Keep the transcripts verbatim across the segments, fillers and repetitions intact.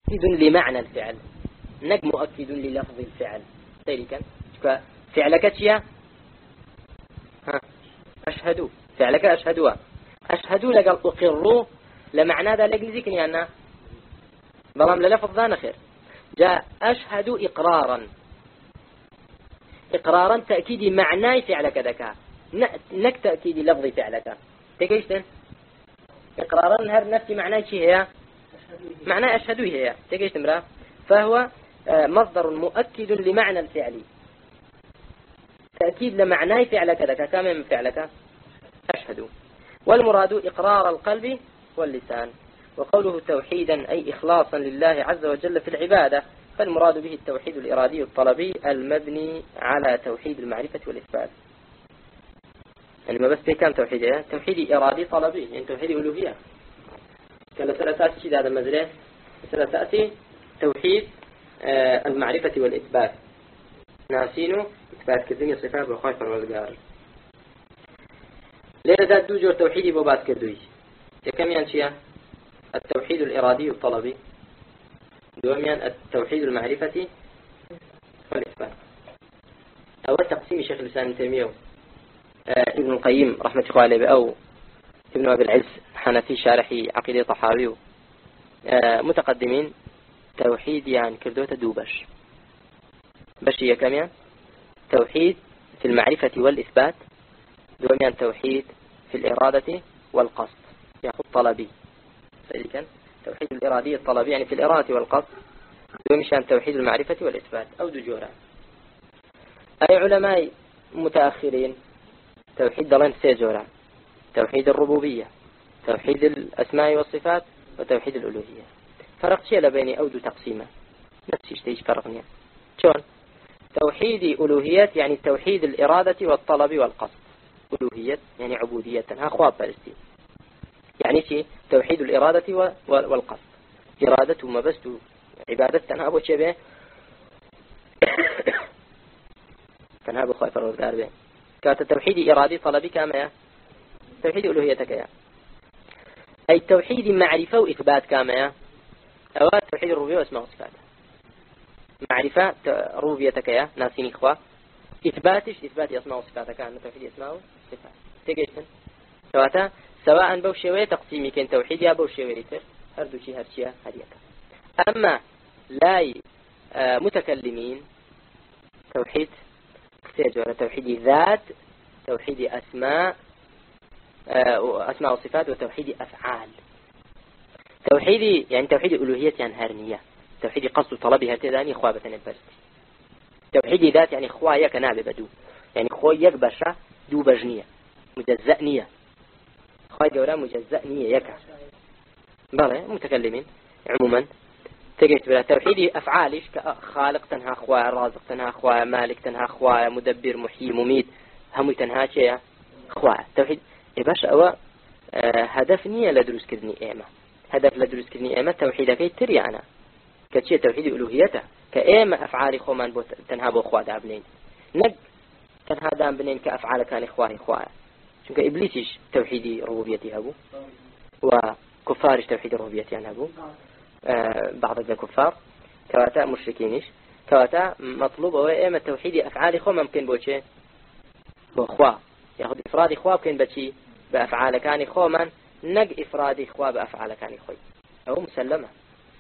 لمعنى الفعل نك مؤكد للفظ الفعل تيريكا فعلك يا ها أشهد فعلك أشهدوا أشهد لقال أقروا لمعنى ذا لقل ذكني أنا بلام للفظ ذا نخير جاء أشهد إقرارا إقرارا تأكيد معنى فعلك ذكا نك تأكيد لفظ فعلك تكيشتن إقرارا هر نفس معنى شيء هي معنى أشهد هي تكيشتن مرا فهو مصدر مؤكد لمعنى الفعل تأكيد لمعنى فعلك ذكا كما من فعلك أشهد والمراد إقرار القلب واللسان وقوله توحيدا أي إخلاصا لله عز وجل في العبادة فالمراد به التوحيد الإرادي الطلبي المبني على توحيد المعرفة والإثبات يعني ما بس كان توحيد توحيد إرادي طلبي يعني توحيد ألوهية كان ثلاثات شيء هذا المزرعة ثلاثات توحيد المعرفة والإثبات ناسينه إثبات كذني صفات وخايف والقار ليه ذات دو جور توحيدي بوبات كردوي كم ينشيا التوحيد الإرادي الطلبي دوميان التوحيد المعرفة والإثبات أول تقسيم شيخ الإسلام ابن تيمية ابن القيم رحمة الله عليه أو ابن أبي العز حنفي شارحي عقيدة طحاوي متقدمين توحيد يعني كردوة دوبش بش هي كم توحيد في المعرفة والإثبات دوميان توحيد في الإرادة والقصد يأخذ طلبي فإذا كان توحيد الإرادي الطلبي يعني في الإرادة والقصد دومشان توحيد المعرفة والإثبات أو دجورا أي علماء متأخرين توحيد دلين سيجورا توحيد الربوبية توحيد الأسماء والصفات وتوحيد الألوهية فرق شيء بين أو دو تقسيمة نفس الشيء فرقني شون توحيد ألوهية يعني توحيد الإرادة والطلب والقصد ألوهية يعني عبودية ها خواب فلسطين يعني شيء توحيد الإرادة والقصد إرادة ما بس عبادة تنها أبو شبه تنها أبو خايف الرزقار به كانت توحيد إرادي طلبي كما توحيد ألوهيتك يا أي توحيد معرفة وإثبات كما أو توحيد الربوبية واسمه وصفات معرفة ربوبيتك يا ناسين إخوة إثباتش إثبات أسماء وصفاتك أن توحيد أسماء وصفات تجيشن سواء سواء بوشوية تقسيمي كان توحيد يا بوشوية ريتر هردو شيء هرشيا هديك أما لا متكلمين توحيد كتير توحيد ذات توحيد أسماء أسماء وصفات وتوحيد أفعال توحيد يعني توحيد ألوهية يعني هرنية توحيد قصد طلبها تداني خوابة البرد توحيد ذات يعني خوايا كنابة بدو يعني خوايا بشرة دو بجنية مجزأنية خوايا جورا مجزأنية يكا بله متكلمين عموما تجد بلا توحيد أفعالش كخالق تنها خوايا رازق تنها خوايا مالك تنها خوايا مدبر محيي مميت هم تنها شيء خوايا توحيد باش أو هدف نية لدروس كذني إيمة هدف لدروس كذني إيمة توحيد كي تري أنا كشيء توحيد ألوهيته كإيمة أفعال خومن بو تنها بو خوا دابنين نج تنها دام بنين كأفعال كان إخواني خوايا شنك إبليسش توحيد ربوبيتي هبو وكفارش توحيد ربوبيتي أنا هبو آه بعض الكفار كواتا مشركينش كواتا مطلوب هو إيمة توحيد أفعال خو ممكن بوشي بو خوا ياخذ إفراد خوا ممكن بشي بأفعال كان خو من نج إفراد خوا بأفعال كان خوي أو مسلمة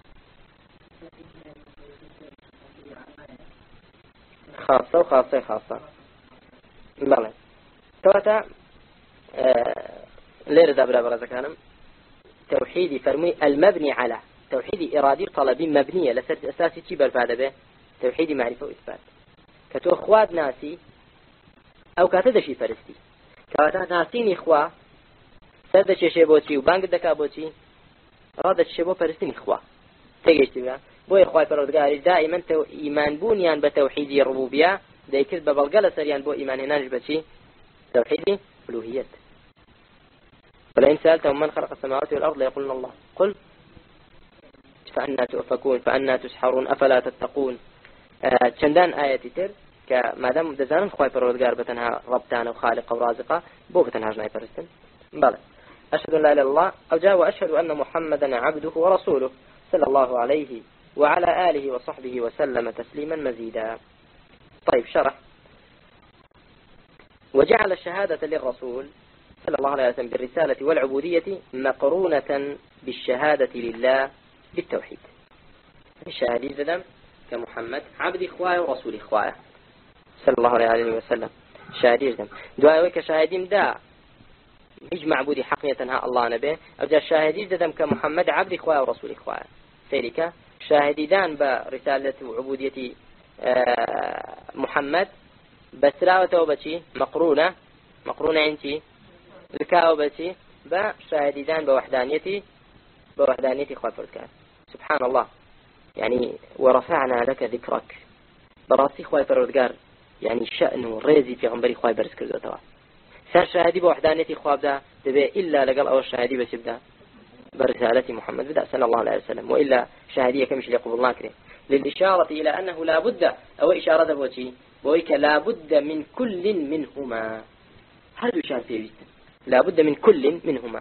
خاصة وخاصة خاصة بلى كواتا آه لير دابرا برا زكانم توحيد فرمي المبني على توحيد إرادي طلبي مبنية لسرد أساسي تي برفادة به توحيد معرفة وإثبات كتو خواد ناسي أو كاتد شي فرستي كواتا ناسيني خوا سرد شي بوتي وبانك دكا بوتي رادة شي بو فرستيني خوا تيجيشتي بها بو إخوة فرودقاري دائما تو إيمان بونيان بتوحيد الربوبية دا يكذب ببالقلة سريان بو إيمان هناج بشي توحيد ألوهية ولئن سألتهم من خلق السماوات والأرض ليقولن الله قل فأنا تؤفكون فأنا تسحرون أفلا تتقون چندان آياتي تر كما دام دزان خوي پروردگار بتنها ربتان وخالق ورازقه بو بتنها جناي فرستن بلى أشهد أن لا إله إلا الله أو جاء وأشهد أن محمدا عبده ورسوله صلى الله عليه وعلى آله وصحبه وسلم تسليما مزيدا. طيب شرح. وجعل الشهادة للرسول صلى الله عليه وسلم بالرسالة والعبودية مقرونة بالشهادة لله بالتوحيد. الشهادة زدم كمحمد عبد إخوائه ورسول إخوائه صلى الله عليه وسلم. شهادة زدم دعاء كشهادة دا هج معبودي حقية تنهى الله نبيه. أو جاء شهادة زدم كمحمد عبد إخوائه ورسول إخوائه. ذلك شاهدان برسالة وعبودية محمد بسراوة وبتي مقرونة مقرونة عندي الكاوبتي بشاهدان بوحدانيتي بوحدانيتي خافرك. سبحان الله يعني ورفعنا لك ذكرك براسي خواي فرودقار يعني شأنه ريزي في غنبري خواي برس كردو توا سر شاهدي بوحدانيتي خواب دا تبي إلا لقل أو الشاهدي بس يبدأ برسالة محمد بدأ صلى الله عليه وسلم وإلا شاهدية كمش ليقبل الله كريم للإشارة إلى أنه لا بد أو إشارة بوتي بويك لا بد من كل منهما. هذا إشارة فيه لا بد من كل منهما.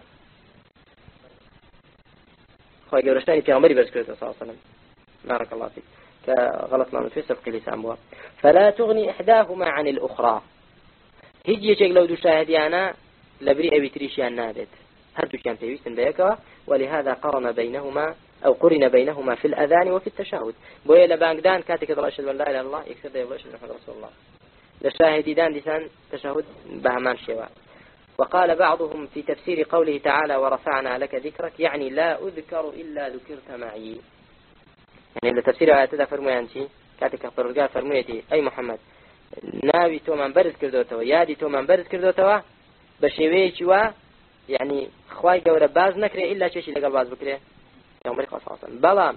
خواهي قولشتاني في عمري برسكرة صلى الله عليه وسلم بارك الله فيك كغلط ما نتفسر في لسان بوا. فلا تغني إحداهما عن الأخرى. هجي يشيك لو دو شاهدي أنا لبري أبي تريشي النابت هردو كان في ويستن بيكوا. ولهذا قرن بينهما أو قرن بينهما في الأذان وفي التشهد. بويا لبانقدان كاتك الله أشهد أن لا إله إلا الله يكسر ده يقول أشهد أن محمد رسول الله. للشاهدي دان لسان تشهد بهمان شواء. وقال بعضهم في تفسير قوله تعالى ورفعنا لك ذكرك يعني لا أذكر إلا ذكرت معي. يعني لتفسير آيات ذا فرميانتي كاتك فرقا فرميتي أي محمد ناوي تو من برد كردوتوا يادي تو من برد كردوتوا بشويش و يعني خواي قورة باز نكري إلا شيء لقل باز بكري يوم ريق أصاصا بلام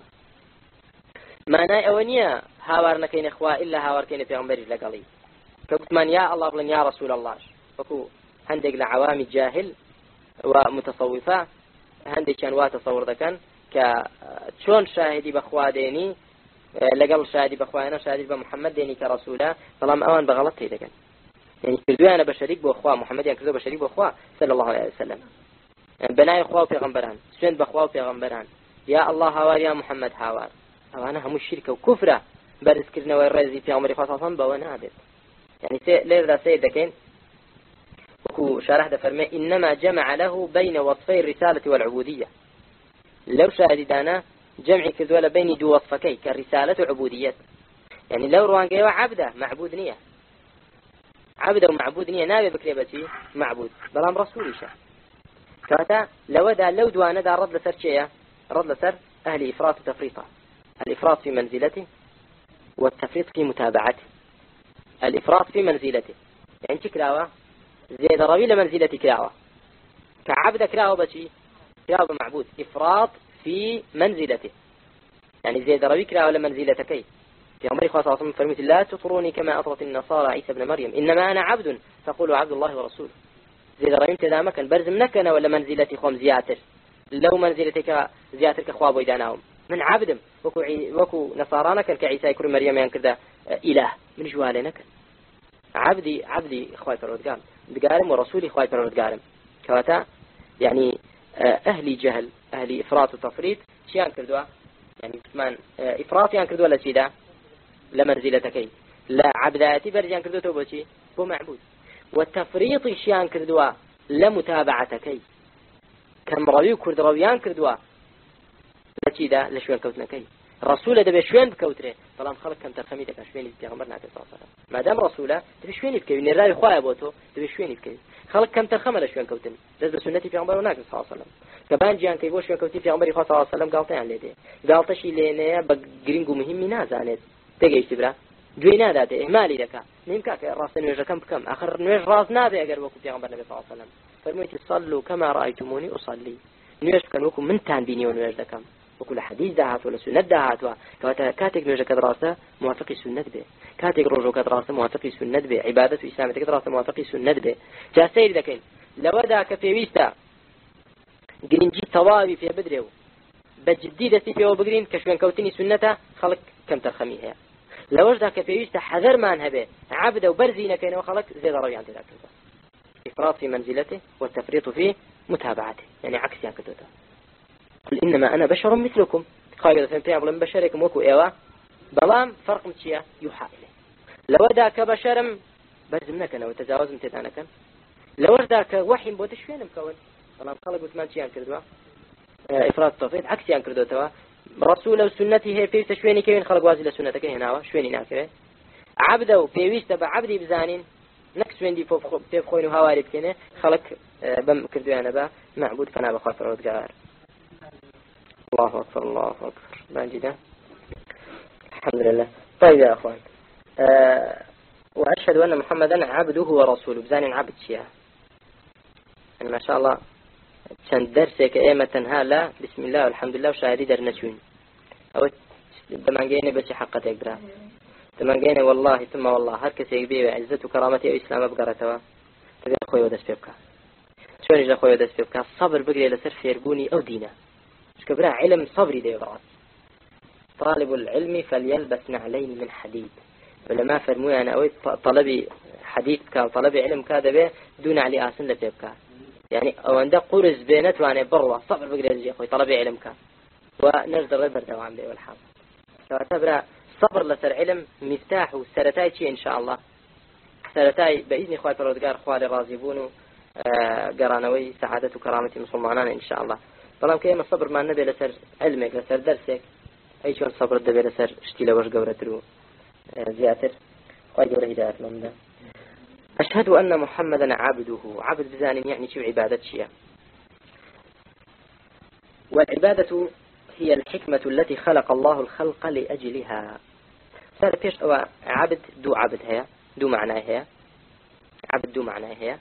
معنى أونيا هاوار نكين إخوة إلا هاوار كين في عمري لقلي كبت من يا الله بلن يا رسول الله فكو هندق لعوام الجاهل ومتصوفة هندق كان واتصور ذكان كشون شاهدي بأخوة ديني لقل شاهدي بأخوة أنا شاهدي بمحمد ديني كرسوله طالما أوان بغلط هيدا كان يعني كردوا أنا بشريك بأخوة محمد يعني كردوا بشريك بأخوة صلى الله عليه وسلم يعني بناي أخوة في غنبران سوين بأخوة في غنبران يا الله هوار يا محمد هوار أو أنا هم الشركة وكفرة برز كرنا والرزي في عمري خاصة بونابت يعني سي لذا سيد كين وكو شارح ده فرمي إنما جمع له بين وصفي الرسالة والعبودية. لو شاهد دانا جمع كردوا بين دو وصفكي كالرسالة والعبودية يعني لو روان قيوا عبده معبود نية عبده ومعبود نية نابي بكريبتي معبود بلام رسولي شا كاتا لو دا لو دوانا دا رد لسر شيئا رد لسر أهل إفراط وتفريطا. الإفراط في منزلته والتفريط في متابعته. الإفراط في منزلته يعني كراوة زيد روي لمنزلة كراوة كعبد كراوة بشي كراوة معبود. إفراط في منزلته يعني زيد روي كراوة لمنزلتكي في عمر خاصة عصم فرميت لا تطروني كما أطرت النصارى عيسى بن مريم إنما أنا عبد فقولوا عبد الله ورسوله. زيد روي امتدا مكان برزم نكنا ولا منزلتي خوم زياتر لو منزلتك زياتر كخواب ويداناهم من عبدم وكو, عي... وكو نصارانا كان كعيسى يكون مريم ينكذا إله من جوالنا كان عبدي عبدي إخوائي فرودقارم دقارم ورسولي إخوائي فرودقارم كواتا يعني أهلي جهل أهلي إفراط وتفريط شيان كردوا يعني كمان إفراط يان كردوا لسيدا لمنزلتكي لا عبداتي برجان كردوا توبوشي بو معبود. والتفريط شيان كردوا لمتابعتكي كم روي كرد رويان كردوا لسيدا لشوان كوتنكي رسول ده بشوين بكوتره طالما خلق كم ترخميتك شوين بيغمرنا عليه الصلاه والسلام ما دام رسوله تبي شوين بكوي من الراي خويا بوتو تبي شوين بكوي خلق كم ترخمه لشوين كوتن لازم سنتي بيغمرنا عليه الصلاه والسلام كمان جان كي بوش كوتي بيغمري صلى الله عليه وسلم قالتي عن ليدي قالت شي لينه بجرينغو مهم نازانت تجي تبرا جوينا داته اهمالي لك نيمكا راس نوجه كم كم اخر نوج راس نابي اگر وقت بيغمرنا صلى الله عليه وسلم فرميت صلوا كما رايتموني اصلي نوج كان وكم من تان بيني ونوج دكم وكل حديث دهات ولا سنة دهات وكاتا كاتك نوجه كدراسة موافقي سنة به كاتك رجو كدراسة موافقي سنة به عبادة وإسلام كدراسة موافقي سنة به جاء سيد ذكين لو دا كفيويستا جرينجي طوابي في بدره بجديدة في وبقرين كشوان كوتني سنته خلق كم ترخميها لو دا كفيويستا حذر ما انهبه عبد وبرزينا كين وخلق زي ضروي عند ذاك إفراط في منزلته والتفريط في متابعته يعني عكس يعني كتوته قل إنما أنا بشر مثلكم خواهي قد فهمتين أبلا بشركم وكو إيوه بلام فرق متشيا يوحى إليه لو ذاك بشرم بزمنك أنا وتجاوز متدانك لو ذاك وحي بوتش فين مكون بلام خلق وثمان شيئا كردوا إفراد التوفيق عكس يعني كردوا توا رسول وسنته هي في شويني كين خلق وازي لسنتك هنا شويني ناكره عبده وبيويست بعبدي بزانين نكس ويندي فوق في خوين وهواري بكنه خلق بم كردوا أنا با معبود فنا بخاطر ودقار الله أكبر الله أكبر باجدا الحمد لله طيب يا أخوان أه وأشهد أن محمدا عبده ورسوله بزانين عبد شيئا يعني ما شاء الله كان درسك إيمة تنها لا بسم الله والحمد لله وشاهدي در نشوين أو دمانجيني بس حقتك برا دمانجيني والله ثم والله هر كسي يبيه عزة وكرامتي وإسلام بقرتها تبي أخوي ودس بيبكا شلون يجي أخوي ودس بيبكا الصبر بقري لسر فيربوني أو دينا مش كبرا علم صبري ده بعض طالب العلم فليلبس نعلين من حديد ولما فرموا أنا أوي طلبي حديد كان طلبي علم كذا به دون علي آسن لبيبكا يعني أو عنده قرز بينات وأنا برا صبر بقدر يجي أخوي طلبي علم كان ونقدر نبر دوام به والحال فاعتبر صبر لسر علم مفتاح وسرتاي شيء إن شاء الله سرتاي بإذن إخوة الرودقار خوالي رازبون قرانوي سعادة وكرامة مسلمانان إن شاء الله طالما كيما الصبر ما النبي لسر علمك لسر درسك أي شون صبر الدبي لسر اشتيله وش قورتلو زياتر ويقول هداية لهم أشهد أن محمدا عبده عبد بزان يعني شو عبادة شيء والعبادة هي الحكمة التي خلق الله الخلق لأجلها صار فيش أو عبد دو عبد هي دو معناه هي عبد دو معناه هي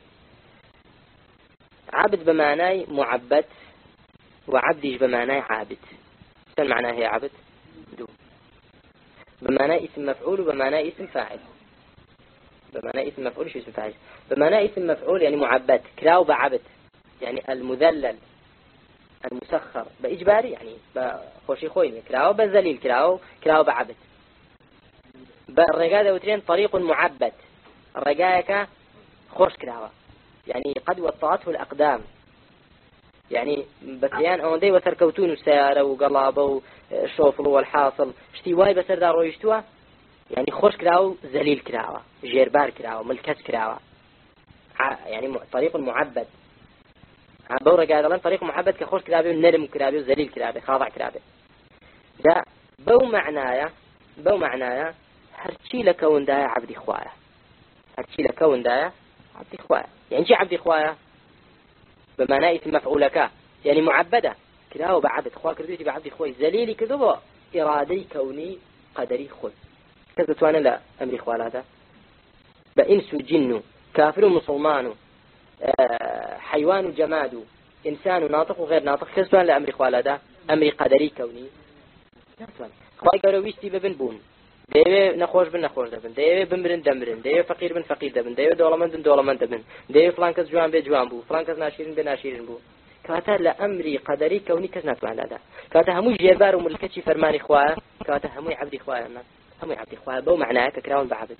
عبد بمعناه معبد وعبدش بمعناه عابد شو معناه هي عبد دو بمعناه اسم مفعول وبمعناه اسم فاعل بمعنى اسم مفعول شو اسم فاعل بمعنى اسم مفعول يعني معبد كراو بعبد يعني المذلل المسخر بإجباري يعني بخوشي خوي كراو بذليل كراو كراو بعبد بالرجاء وترين طريق معبد الرجاءك خوش كراو يعني قد وطأته الأقدام يعني بسيان أو دي وتركوتون السيارة وقلابة وشوفلو والحاصل اشتي واي بسر دار ويشتوه يعني خوش كراو ذليل كراو جيربار كراو ملكس كراو يعني طريق معبد بورا قال لنا طريق معبد كخوش كرابي ونرم كرابي وذليل كرابي خاضع كرابي ده بو معنايا بو معنايا هرشي لكون دايا عبدي خوايا هرشي لكون دايا عبدي خوايا يعني شي عبدي خوايا بمعنى اسم مفعولك يعني معبدة كراو بعبد خوا كردوتي بعبدي خوي ذليلي كذبو إرادي كوني قدري خوي كذا توانا لا أمري خوال هذا بإنس وجن كافر ومسلمان حيوان وجماد إنسان ناطق وغير ناطق كذا توانا لا أمري خوال هذا أمري قدري كوني لا توانا خواهي قالوا ويشتي ببن بون دايوه نخوش بن نخوش دبن دايوه بمرن دمرن دايوه فقير بن فقير دبن دايوه دولمند بن دولمند دبن دايوه فلان كز جوان بي جوان بو فلان كز ناشيرن بي ناشيرن بو كاتا لأمري قدري كوني كز ناتوان هذا كاتا همو جيربار وملكتشي فرماني خواه كاتا همو عبدي خواه هم يعبد إخوة بو معناه ككراون بعبد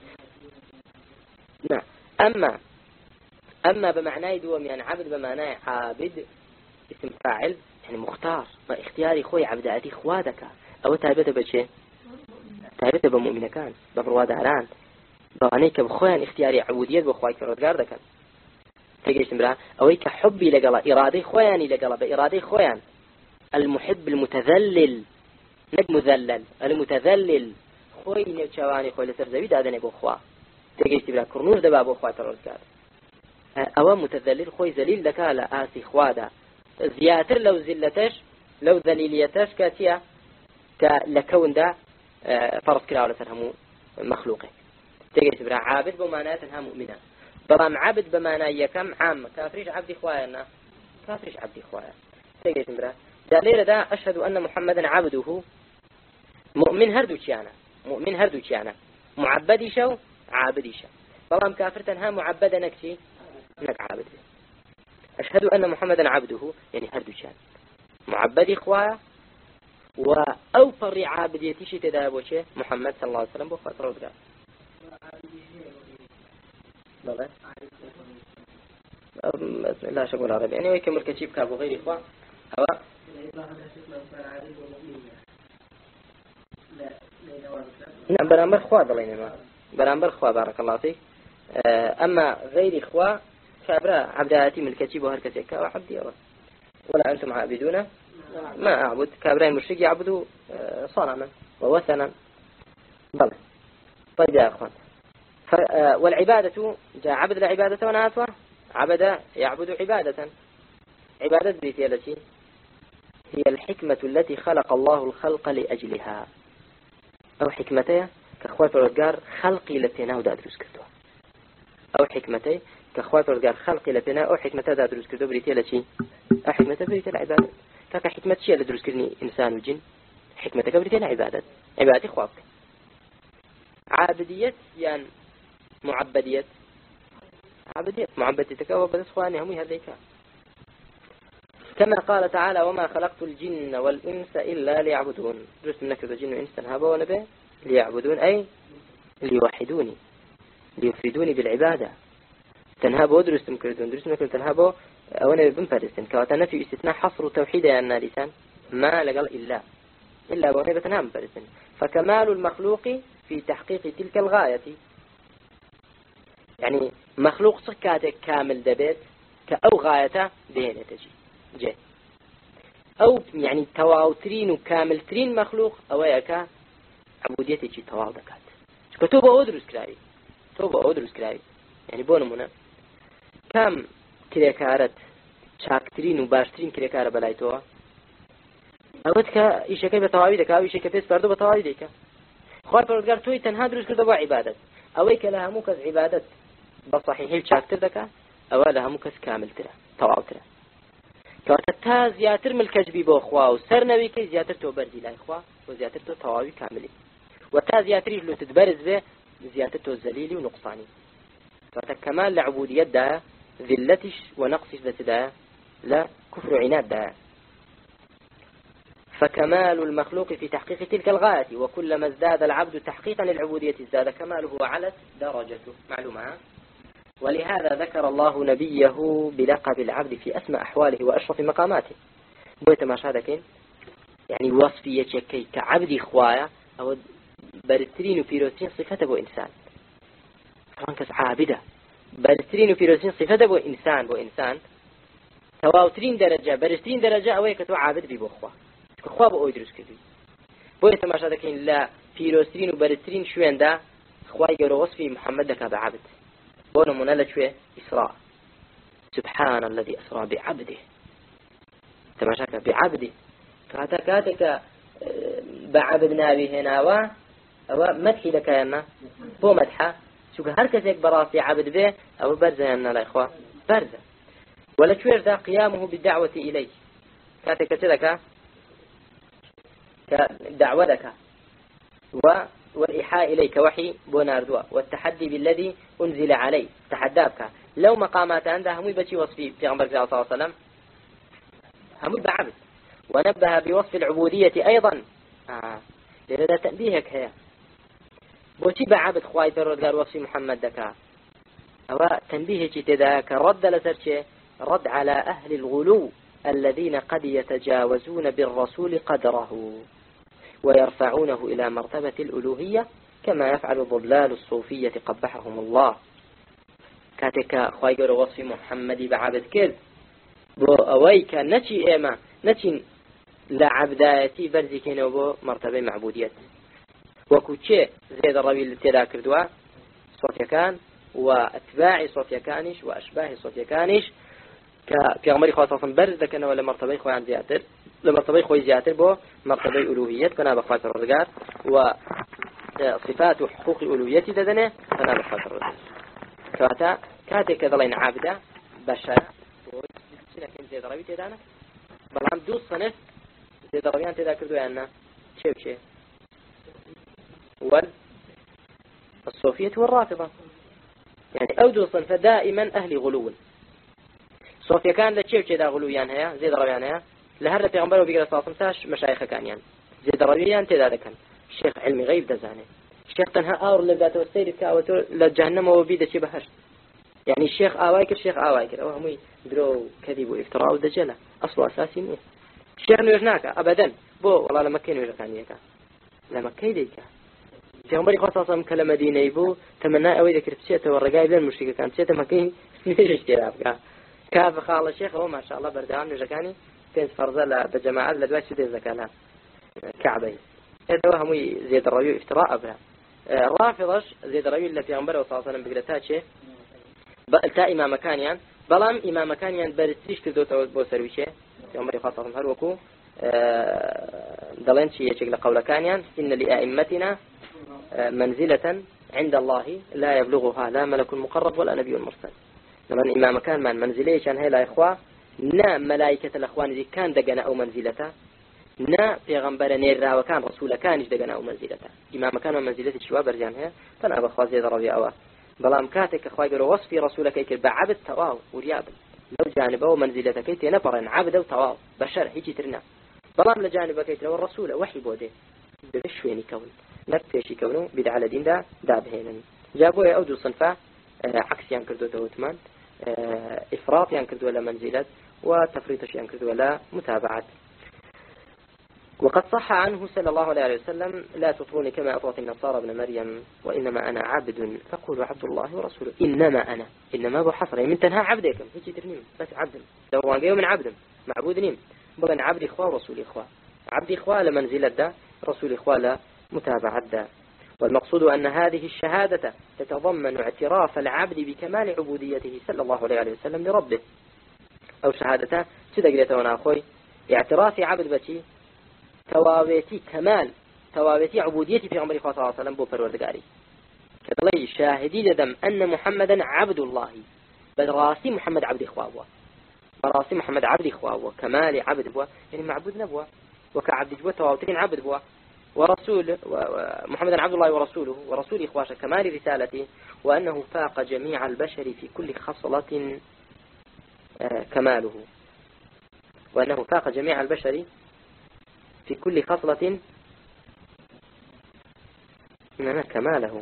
نعم أما أما بمعناه دوم يعني عبد بمعناه عابد اسم فاعل يعني مختار ما اختياري خوي عبد عدي خوادك أو تابته بشيء تابته بمؤمن كان ببرواداران بغنيك بخوان اختياري عبودية بخواي كردقار دكان تيجي تمرا أويك حبي لقلا إرادي خواني لقلا بإرادي خوان المحب المتذلل نك مذلل المتذلل خوي نيوچواني خوي لسر زوي دادنه بو خوا تيجي تبرا كرنوش دبا بو خوا ترولكار او متذلل خوي ذليل دكالا اسي خوادا زياتر لو ذلتش لو ذليليتش كاتيا كلكون دا فرض كلا ولا سرهمو مخلوقه تيجي تبرا عابد بمعناتها مؤمنه برام عبد بمعنى كم عام كافريش عبد اخوانا كافريش عبد اخوانا تيجي تبرا دليل دا اشهد ان محمدا عبده مؤمن هردو تشانا مؤمن هردو تشانا معبدي شو عابدي شو برام كافر تنها معبدا نكشي نك عابد اشهد ان محمدا عبده يعني هردو تشانا معبدي اخوايا واوفر عابديتي شي تدابو شي محمد صلى الله عليه وسلم بو فتره ودا والله لا شغل عربي يعني ويكمل كتيب كابو غير اخوان هو نعم برامبر خوا دلينا برامبر خوا بارك الله فيك. أما غير إخوة كابرا عبداتي ملكتي بوهركتك وعبدي ولا أنتم عابدون ما أعبد. كابرا المشرك يعبدوا صنما ووثنا. بل طيب يا أخوان، والعبادة جاء عبد العبادة وناتوا عبد يعبد عبادة. عبادة بيتي التي هي الحكمة التي خلق الله الخلق لأجلها، أو حكمتي كأخوات الرجال خلقي لتنا ودادرس كردو، أو حكمتي كأخوات الرجال خلقي لتنا أو حكمتي دادرس كردو بريتي التي حكمتي بريتي العبادة. كاك حكمة شيء لدرس كرني إنسان وجن، حكمتك بريتي العبادة. عبادتي خوابك عابدية يعني معبدية. عبدية معبدتك وبدس خواني هم هذيك. كما قال تعالى وما خلقت الجن والإنس إلا ليعبدون. درست منك الجن والإنس تنهبوا ونبي ليعبدون أي ليوحدوني ليفردوني بالعبادة. تنهبوا درست مكردون درست منك تنهبوا وانا بنفرستن كواتنا في استثناء حصر توحيد يا النالسان ما لقل إلا إلا وانا بتنهم فرستن. فكمال المخلوق في تحقيق تلك الغاية، يعني مخلوق صكاتك كامل دبيت كأو غايته بين تجي جي أو يعني تواوترين وكامل ترين مخلوق أو يكا عبوديتي شيء تواو دكات. كتوبة أدرس كراي توبة أدرس كراي يعني بونمونا كم كريكارت شاكترين وباشترين كريكار بلايتوها أود كا إيش كي بتواوي دكا وإيش كي بس بردو بتواوي دكا. خوار پروردگار توی تنها دروست کرده با عبادت. اوی که لها موکس عبادت بصحیحی چاکتر دکا، اوی لها موکس کامل تره تواو تره. که تا زیاتر ملکش بی با خوا و سر نوی که زیاتر تو بردی لای خوا و زیاتر تو تواوی کاملی. و تا زیاتریش لو تدبرز به زیاتر تو زلیلی و نقصانی. که کمال لعبودیت ده ذلتش و نقصش ده ده لا كفر عناد ده. فكمال المخلوق في تحقيق تلك الغاية، وكلما ازداد العبد تحقيقا للعبودية ازداد كماله وعلت درجته. معلومة. ولهذا ذكر الله نبيه بلقب العبد في أسمى أحواله وأشرف مقاماته. بويت ما شادكين يعني وصفية كي كعبد خوايا أو برترين وفيروسين صفته بو إنسان. فرانكس عابدة برترين وفيروسين صفته بو إنسان بو إنسان تواوترين درجة برترين درجة أو يكتو عابد بي بو خوا خواب او درس کردی. بۆیە تەماشا دەکەین لە پیرۆسترین و بەرزترین شوێندا خوای گەورە وەصفی محەممەد دەکا بە عەبد. بۆ نمونە لەکوێ ئیسراء سبحان الذي أسرى بعبده. تەماشاکە بعبده کاتە کاتێکە بەعەبد ناوی هێناوە ئەوە مەدحی دەکایەنە بۆ مەدحە چونکە هەر کەسێک بەڕاستی عەبد بێ ئەوە بەرزەیانە لای خوا بەرزە. وەلەکوێشدا قیامه بالدعوة إليه کاتێکە چ دەکا كدعوتك والإيحاء إليك وحي بوناردوا والتحدي بالذي أنزل عليه تحداك لو مقامات عندها هم بشي وصفي في غمبر صلى الله عليه وسلم هم بعبد. ونبه بوصف العبودية أيضا آه. لذا تنبيهك هي بوشي بعبد خواي ترد قال وصفي محمد دكا أو تنبيهك تذاك رد لسرشي رد على أهل الغلو الذين قد يتجاوزون بالرسول قدره ويرفعونه إلى مرتبة الألوهية كما يفعل ضلال الصوفية قبحهم الله. كاتك خوايقر وصف محمد بعبد كذ بو أويك نتي إيما نتي لعبدايتي برزكين وبو مرتبة معبودية وكوتشي زيد الربي اللي تذاكر دواء صوفيا كان وأتباع صوفيا كانش وأشباه صوفيا كانش كأمري خاصة برز دكنا ولا مرتبة خوي عن زياتر لمرتبة خوي زياتر بو مرتبة ألوهية كنا بخاطر الرجال وصفات وحقوق ألوهية ددنا كنا بخاطر الرجال. كاتا كاتا كذلين عابدة بشر لكن زيد ربي تدانا بلام دوس صنف زيد ربيان تذاكر دويانا شيء بشيء وال الصوفية والرافضة يعني أودو صنف دائما أهل غلو. صوفيا كان لتشيو كذا غلويان هيا زيد ربيان هيا لهر پیغمبر وبيقرا صاصم تاش مشايخ كان يعني زيد ربيان تذا كان الشيخ علمي غيب دزانه الشيخ تنها اور لذاته والسيد كاوتو لجهنم وبيد شي بهش يعني الشيخ اوايك الشيخ اوايك او هم درو كذب وافتراء ودجله اصله اساسي مين الشيخ نيجناك ابدا بو والله لما كان يجكانيك لما كيديك في عمري خاصة كلمة ديني يبو تمنى أوي ذكر بشيء والرجاء بين المشركة كانت شيء مكين نيجي كلام كاف خال الشيخ هو ما شاء الله بردان نجكاني كنت فرزة لجماعة لدواء شدة زكالها كعبي هذا هم زيد الرجل افتراء بها رافضش زيد الرجل اللي في عمره صلى الله عليه وسلم بقلتها شيء بقلتها إمام مكانيان بلام إمام مكانيان برستيش كردو تعود بوسرويشه في عمره خاصة هل وكو دلين شيء شكل قول كانيان إن لأئمتنا منزلة عند الله لا يبلغها لا ملك مقرب ولا نبي مرسل لما إمام كان من منزله كان هلا إخوة نا ملائكة الأخوان ذي كان دجنا أو منزلته نا پیغمبر نيرا وكان رسول كانش دجنا أو منزلته إمام كان منزلته شوا برجان هي فأنا بخواز يد رضي أواه بلام كاتك أخوي قالوا وصفي رسولك كي بعبد تواو ورياب لو جانبه منزلته كي تنبرن عبد وتواو بشر هيجي ترنا بلام لجانبه كي تلو الرسول وحي بوده بشويني كون نكتشي كونه بدع على دين دا دابهين جابوا أوجو صنفة عكس ينكردوا توتمان إفراط ينكردوا ولا منزلة وتفريط ينكردوا ولا متابعة. وقد صح عنه صلى الله عليه وسلم لا تطروني كما أطرت النصارى ابن مريم وإنما أنا عبد فقولوا عبد الله ورسوله إنما أنا إنما أبو حصر من تنهى عبدكم هيك ترنيم بس عبد لو واقعوا من عبد معبود نيم بغن عبد إخوة ورسول إخوة عبد إخوة لمنزلة دا رسول إخوة لمتابعة دا. والمقصود أن هذه الشهادة تتضمن اعتراف العبد بكمال عبوديته صلى الله عليه وسلم لربه أو شهادته تدقلته ونأخوي اعتراف عبد بتي توابيتي كمال توابيتي عبوديتي في عمر صلى الله عليه وسلم بو پروردگاري كذلك شاهدي لدم أن محمدا عبد الله بل راسي محمد عبد إخوابه راسي محمد عبد إخوابه كمال عبد بوا يعني معبود نبوه وكعبد جوا توابتين عبد بوا ورسول محمد عبد الله ورسوله ورسول إخواشه كمال رسالته وأنه فاق جميع البشر في كل خصلة كماله وأنه فاق جميع البشر في كل خصلة إننا كماله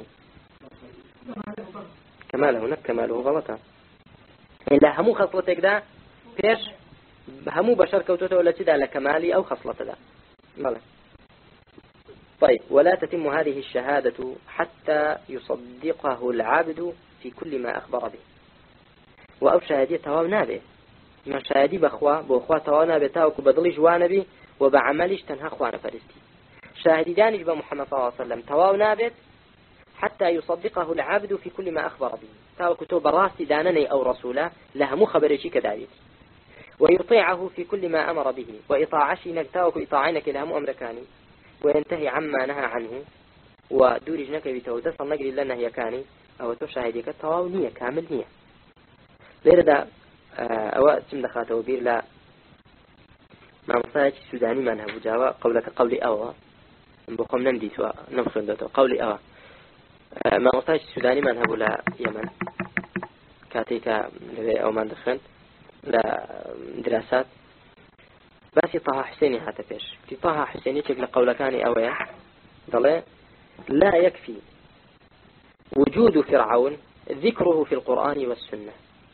كماله نك كماله غلطة إلا همو خصلتك ده فيش همو بشر كوتوته ولا تدا لكمالي أو خصلة ده ماله. طيب ولا تتم هذه الشهادة حتى يصدقه العبد في كل ما أخبر به وأو شهادية توابنا به ما شهادي بأخوة بأخوة توابنا بتاوك بدل جوانا به وبعملش تنها أخوانا فرستي شاهدي دانج بمحمد صلى الله عليه وسلم توابنا به حتى يصدقه العبد في كل ما أخبر به تاوك تو براسي دانني أو رسوله لها مخبرشي كذلك ويطيعه في كل ما أمر به وإطاعشي نكتاوك إطاعينك لها مؤمركاني وينتهي عما نهى عنه ودورج نك بتوزس النقل لنا هي كاني أو تشاهدك التواونية كامل نية لذا أو تم دخاته بير لا ما مصايج السوداني ما نهب جاوا قولك قولي أوا بقوم نمدي سواء نفسه دوته قولي أوا ما مصايج السوداني ما نهب لا يمن كاتيك أو ما دخل لا دراسات بس طه حسيني هذا فيش في طه حسيني شكل قولكاني أويا ضلع لا يكفي وجود فرعون ذكره في القرآن والسنة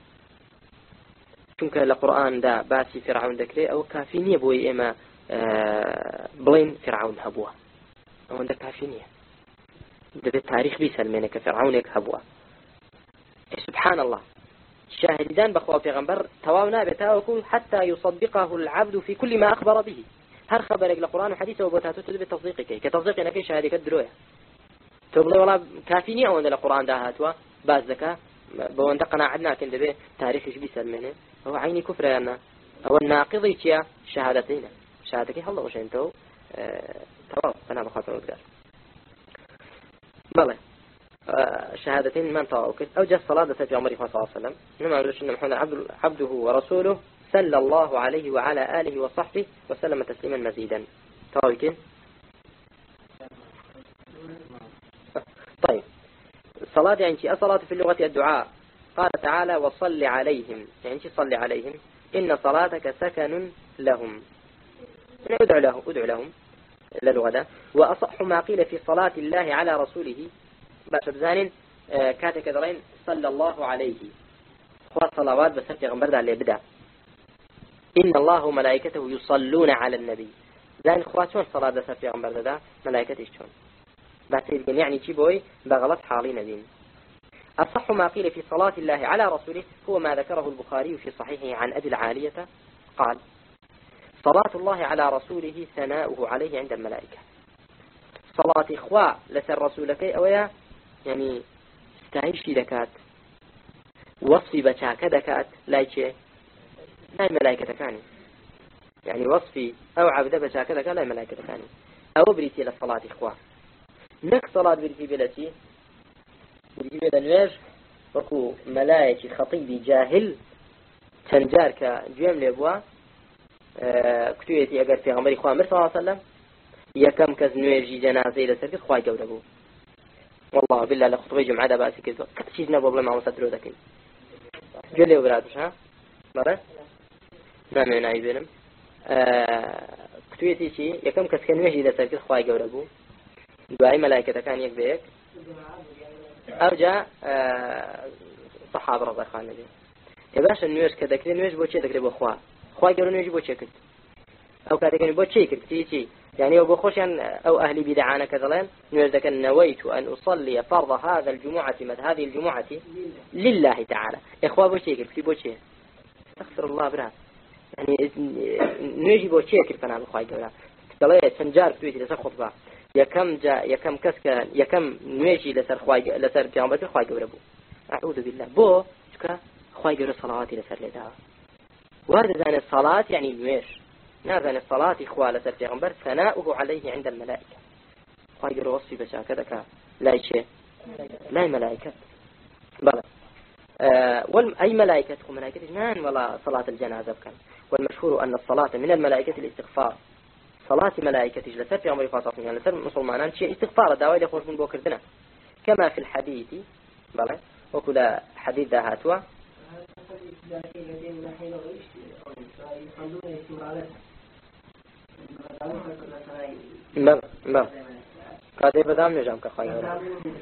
چونك القرآن دا باسي فرعون ذكره أو كافينية بوي إما بلين فرعون هبوه أو ده كافينية ده بالتاريخ بيسلمينك فرعونك هبوه سبحان الله شاهدان بخوا پیغمبر تواونا بتاوكو حتى يصدقه العبد في كل ما أخبر به هر خبرك لقرآن وحديث وبوتاتو تدب تصديقك كتصديق نكي شهادك الدروية تقول والله كافيني أو أن القرآن ده هاتوا باز ذكا بوان دقنا عدنا كن دبي تاريخ إيش بيسلمنه هو عيني كفر أنا أو الناقضي تيا شهادتين شهادك الله وش أنتو اه تواو أنا بخاطر وقدر بله شهادتين من طاوك أو جاء الصلاة في عمر صلى الله عليه وسلم إنما يقولش إن محمد عبده ورسوله صلى الله عليه وعلى آله وصحبه وسلم تسليما مزيدا طاوكين. طيب الصلاة يعني شيء الصلاة في اللغة الدعاء قال تعالى وصل عليهم يعني شيء صلي عليهم إن صلاتك سكن لهم يعني ادعو لهم ادعو لهم للغة وأصح ما قيل في صلاة الله على رسوله باش بزانين كاتك ذرين صلى الله عليه خوا صلوات بس في غمبر ده اللي بدأ إن الله وملائكته يصلون على النبي زين خوا شون صلاة بس في غمبر ده ملائكته شون بعتقد يعني تبوي بغلط حالي نبين. الصح ما قيل في صلاة الله على رسوله هو ما ذكره البخاري في صحيحه عن أبي العالية قال: صلاة الله على رسوله ثناؤه عليه عند الملائكة. صلاة إخوة لسر رسولك أويا يعني استعيشي دكات وصفي بشاك دكات لا يشي لا ملائكة كاني يعني وصفي أو عبد بشاك دكات لا ملائكة كاني أو بريتي للصلاة إخوة نك صلاة بريتي بلتي بريتي بلا نواج وكو ملائكة خطيبي جاهل تنجار كجيم لأبوا أه كتويتي أقر في غمري خواه مر صلى الله عليه وسلم يكم كز نواجي جنازي لسرك خواهي قولبو والله بالله لخطبي جمعة باسي كذا كتشيز نبو بلا ما مصدرو ذاكين قل لي برادش ها مرة نعم أنا عيبينم أه كتويتي شي يكم كز كنواجي لسرك خواهي قولبو دعاي ملائكة كان يكبيك أرجع أه صحابة رضي خان نبي يباش النواج كذكري نواج بو شيء ذكري بو خواه خواهي قولو نواجي بو شيء كت أو كذكري بو شيء كت تي تي يعني أبو خوشان أو أهلي بدعانا كذلين نوزك نويت أن أصلي فرض هذا الجمعة مثل هذه الجمعة لله تعالى إخوة بوشيكر في بوشيكر استغفر الله برا يعني نيجي بوشيكر فانا بخواي قولا تلاقي سنجار في لسر خطبة يكم جا يكم كسك يكم نيجي لسر خواي لسر جامبة خواي قولا بو أعوذ بالله بو شكا خواي قولا صلواتي لسر لدها وهذا زان الصلاة يعني نويش نازل الصلاة إخوة لسر پیغمبر ثناؤه عليه عند الملائكة خواهي وصفي بشاكدك لا شيء لا ملائكة بلى أه أي ملائكة ملائكة نان ولا صلاة الجنازة كان والمشهور أن الصلاة من الملائكة الاستغفار صلاة ملائكة لسر پیغمبر فاصفين يعني لسر مسلمان شيء استغفار دعوة يخرج من بوكردنا كما في الحديث بلى وكل حديث ذا هاتوا بل بل قادر بدام نجام كخير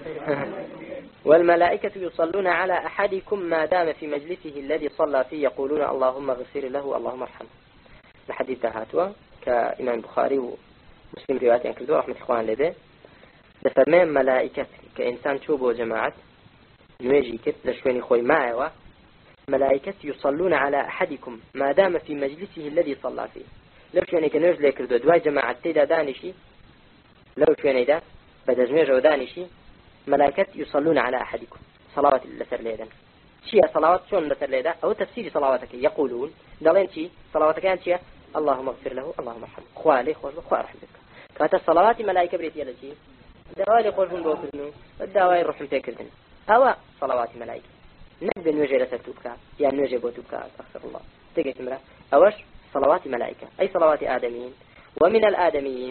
والملائكة يصلون على أحدكم ما دام في مجلسه الذي صلى فيه يقولون اللهم اغفر له اللهم ارحمه الحديث هاتوا كإمام البخاري ومسلم روايات عن كذا رحمة إخوان لده لفرمان ملائكة كإنسان شوبه جماعة نواجي كت لشوين خوي معه ملائكة يصلون على أحدكم ما دام في مجلسه الذي صلى فيه لو شويني كنوز ليكردو دواي جماعة تيدا دانشي لو شويني دا بدجميج ودانشي ملائكة يصلون على أحدكم صلوات لسر ليدا شيء صلوات شون لسر ليدا أو تفسير صلواتك يقولون دالين شيء صلواتك يعني شيء اللهم اغفر له اللهم ارحمه خوالي خوالي خوالي رحمتك كانت الصلوات ملائكة بريتيا لشي دوالي قولون بوكردنو الدواي الرحم تكردن أو صلوات ملائكة نبدأ نوجه لسر توبكا يعني نوجه بو توبكا أستغفر الله تقيت مرة أوش صلوات ملائكة أي صلوات آدميين ومن الآدميين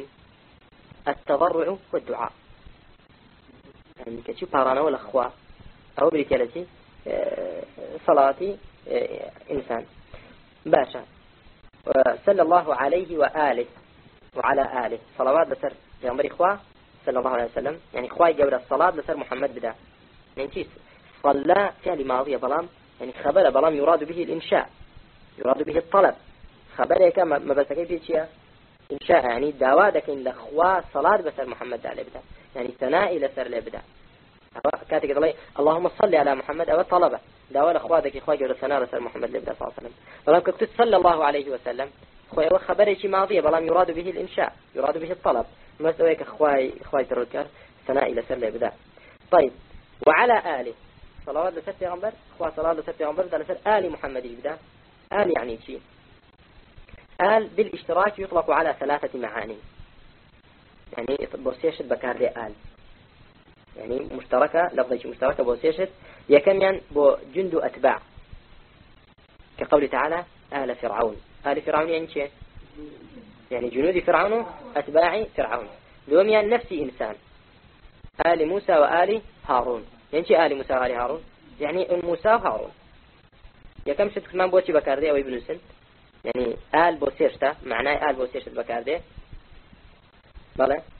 التضرع والدعاء يعني كشي بارانا ولا أخوة أو بريتيالتي صلاتي إنسان باشا صلى الله عليه وآله وعلى آله صلوات لسر جامبر إخوة صلى الله عليه وسلم يعني إخوة جبر الصلاة لسر محمد بدا يعني كيس صلى فعل ماضية بلام يعني خبر بلام يراد به الإنشاء يراد به الطلب خبرك ما بس كيف شيء إنشاء يعني دعواتك إن الأخوة صلاة بسر محمد عليه بدا يعني ثناء لسر له بدا كاتك الله اللهم صل على محمد أو طلبة دعوة الأخواتك إخوة جور ثناء لسر محمد لبدا صلى الله عليه وسلم بلام كنت صلى الله عليه وسلم خوي خبرك ماضية بلام يراد به الإنشاء يراد به الطلب ما سويك أخوي أخوي تركر ثناء لسر له بدا طيب وعلى آله صلوات لسر پیغمبر أخوة صلاة لسر پیغمبر ده لسر آل محمد يبدا آل يعني شيء آل بالاشتراك يطلق على ثلاثة معاني يعني بوسيشت بكار لي آل يعني مشتركة لفظة مشتركة بوسيشت يكمن بو جند أتباع كقول تعالى آل فرعون آل فرعون يعني شيء يعني جنود فرعون أتباع فرعون دوم يعني نفسي إنسان آل موسى وآل هارون يعني شيء آل موسى وآل هارون يعني أم موسى وهارون يكم شت كمان بوشي بكار لي أو ابن سن يعني آل بوسيشتا معناه آل بوسيشت بكار دي بله